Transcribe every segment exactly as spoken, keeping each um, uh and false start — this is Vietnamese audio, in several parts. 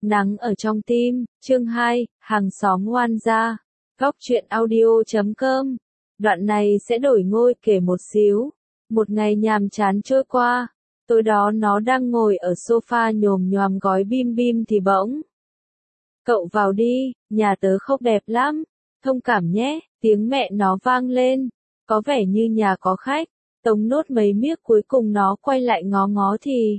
Nắng ở trong tim, chương hai, hàng xóm oan gia. Góc truyện audio chấm com. Đoạn này sẽ đổi ngôi kể một xíu. Một ngày nhàm chán trôi qua, tối đó nó đang ngồi ở sofa nhồm nhoàm gói bim bim thì bỗng. Cậu vào đi, nhà tớ không đẹp lắm, thông cảm nhé, tiếng mẹ nó vang lên. Có vẻ như nhà có khách, tống nốt mấy miếc cuối cùng nó quay lại ngó ngó thì.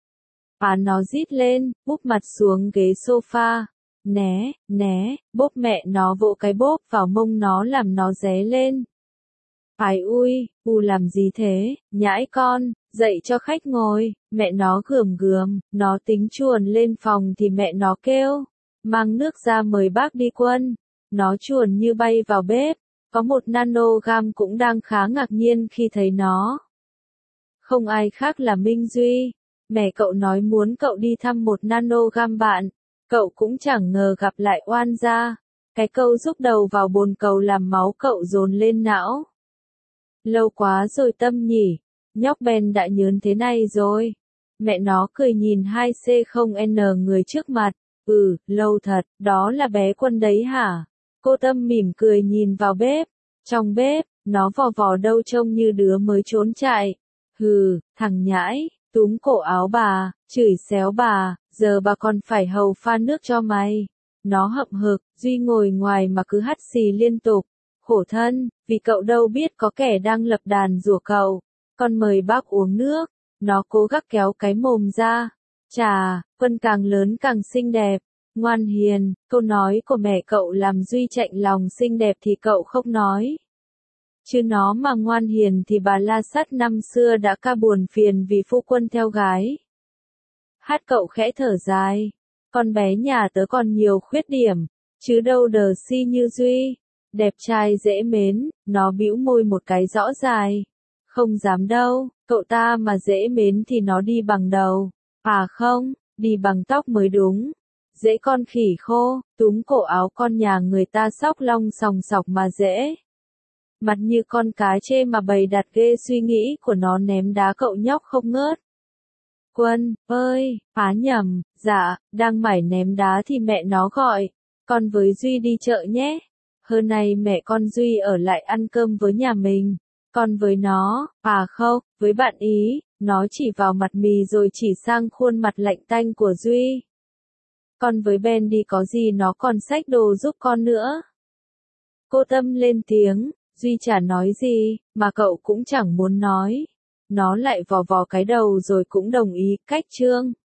Và nó rít lên, búp mặt xuống ghế sofa. Né, né, bốp mẹ nó vỗ cái bốp vào mông nó làm nó ré lên. Ai ui, u làm gì thế, nhãi con, dậy cho khách ngồi, mẹ nó gườm gườm, nó tính chuồn lên phòng thì mẹ nó kêu. Mang nước ra mời bác đi quân. Nó chuồn như bay vào bếp, có một nanogam cũng đang khá ngạc nhiên khi thấy nó. Không ai khác là Minh Duy. Mẹ cậu nói muốn cậu đi thăm một nanogam bạn, cậu cũng chẳng ngờ gặp lại oan gia. Cái câu rúc đầu vào bồn cầu làm máu cậu dồn lên não. Lâu quá rồi Tâm nhỉ, nhóc Ben đã nhớn thế này rồi. Mẹ nó cười nhìn hai C không N người trước mặt, ừ, lâu thật, đó là bé Quân đấy hả? Cô Tâm mỉm cười nhìn vào bếp, trong bếp, nó vò vò đâu trông như đứa mới trốn chạy. Hừ, thằng nhãi, túm cổ áo bà, chửi xéo bà, giờ bà còn phải hầu pha nước cho mày. Nó hậm hực, Duy ngồi ngoài mà cứ hắt xì liên tục. Khổ thân, vì cậu đâu biết có kẻ đang lập đàn rủa cậu. Con mời bác uống nước, nó cố gắng kéo cái mồm ra. Chà, Quân càng lớn càng xinh đẹp, ngoan hiền, câu nói của mẹ cậu làm Duy chạnh lòng. Xinh đẹp thì cậu không nói. Chứ nó mà ngoan hiền thì bà La Sắt năm xưa đã ca buồn phiền vì phu quân theo gái. Hát cậu khẽ thở dài, con bé nhà tớ còn nhiều khuyết điểm, chứ đâu đờ si như Duy. Đẹp trai dễ mến, nó bĩu môi một cái rõ dài. Không dám đâu, cậu ta mà dễ mến thì nó đi bằng đầu. À không, đi bằng tóc mới đúng. Dễ con khỉ khô, túm cổ áo con nhà người ta sóc long sòng sọc mà dễ. Mặt như con cá chê mà bày đặt ghê. Suy nghĩ của nó ném đá cậu nhóc không ngớt. Quân, ơi, phá nhầm, dạ, đang mải ném đá thì mẹ nó gọi. Con với Duy đi chợ nhé. Hôm nay mẹ con Duy ở lại ăn cơm với nhà mình. Con với nó, à không, với bạn ý, nó chỉ vào mặt mì rồi chỉ sang khuôn mặt lạnh tanh của Duy. Con với Ben đi có gì nó còn xách đồ giúp con nữa. Cô Tâm lên tiếng, Duy chả nói gì, mà cậu cũng chẳng muốn nói. Nó lại vò vò cái đầu rồi cũng đồng ý, cách chương.